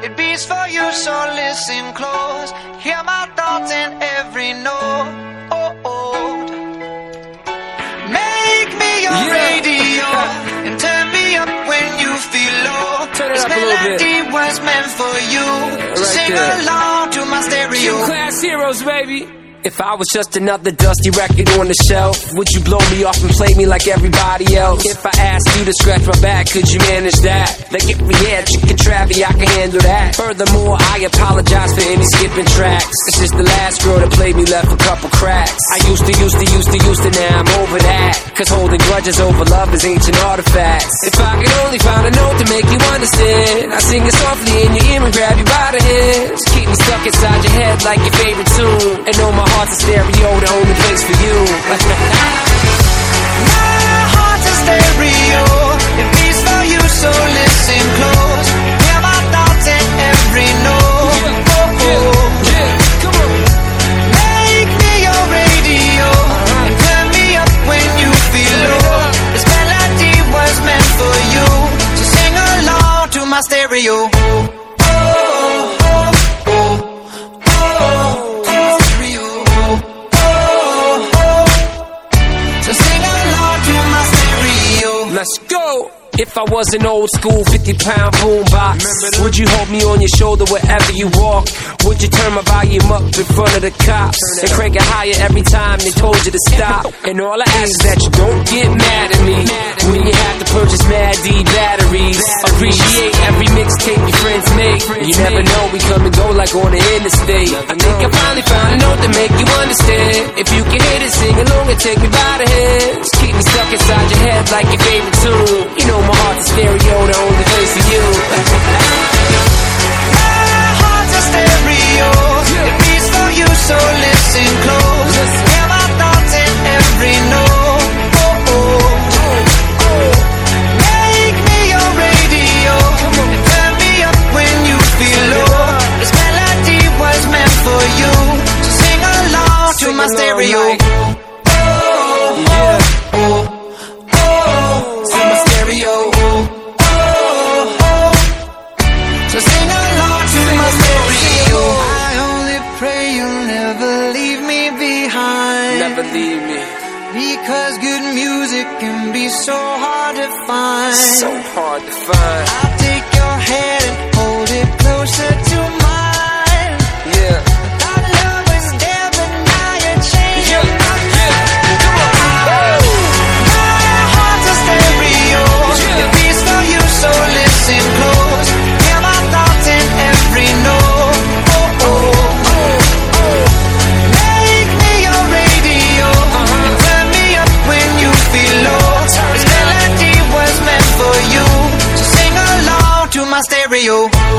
It beats for you, so listen close. Hear my thoughts in every note. Make me your radio and turn me up when you feel low. This melody was meant for you, so sing along to my stereo. Class heroes, baby. If I was just another dusty record on the shelf, would you blow me off and play me like everybody else? If I asked you to scratch my back, could you manage that? Like if we had chicken travy, I can handle that. Furthermore, I apologize for any skipping tracks. It's just the last girl that played me left a couple cracks. I used to, now I'm over that. Cause holding grudges over love is ancient artifacts. If I could only find a note to make you understand, I sing it softly in your ear and grab you by the hands. Keep me stuck inside your head like your favorite tune, and know my heart's a stereo, the only place for you. My heart's a stereo, it beats for you, so listen close. Hear my thoughts in every note. Come on. Make me your radio and turn me up when you feel low. This melody was meant for you, so sing along to my stereo. Let's go! If I was an old school 50-pound boombox, would you hold me on your shoulder wherever you walk? Would you turn my volume up in front of the cops and crank it higher every time they told you to stop? And all I ask is that you don't get mad at me when you have to purchase Mad D batteries. Appreciate every mixtape your friends make. You never know, we come and go like on the interstate. I think I finally found a note to make you understand. If you can hit it, sing along and take me by the hands. Keep me stuck inside your head like your favorite tune. You know my heart's a stereo, the only place for you. My heart's a stereo, it beats for you, so listen close. Hear my thoughts in every note. Make me your radio and turn me up when you feel low. This melody was meant for you, so sing along to my stereo. So sing along to my stereo. I only pray you'll never leave me behind. Never leave me. Because good music can be so hard to find. So hard to find. I'll take your hand and hold it closer to mine. Yeah. Our love was there, but now you're changing my mind. Come on. My heart's a stereo, it beats for you, so listen close. Hear my thoughts in every note. Make me your radio and turn me up when you feel low. This melody was meant for you, so sing along to my stereo.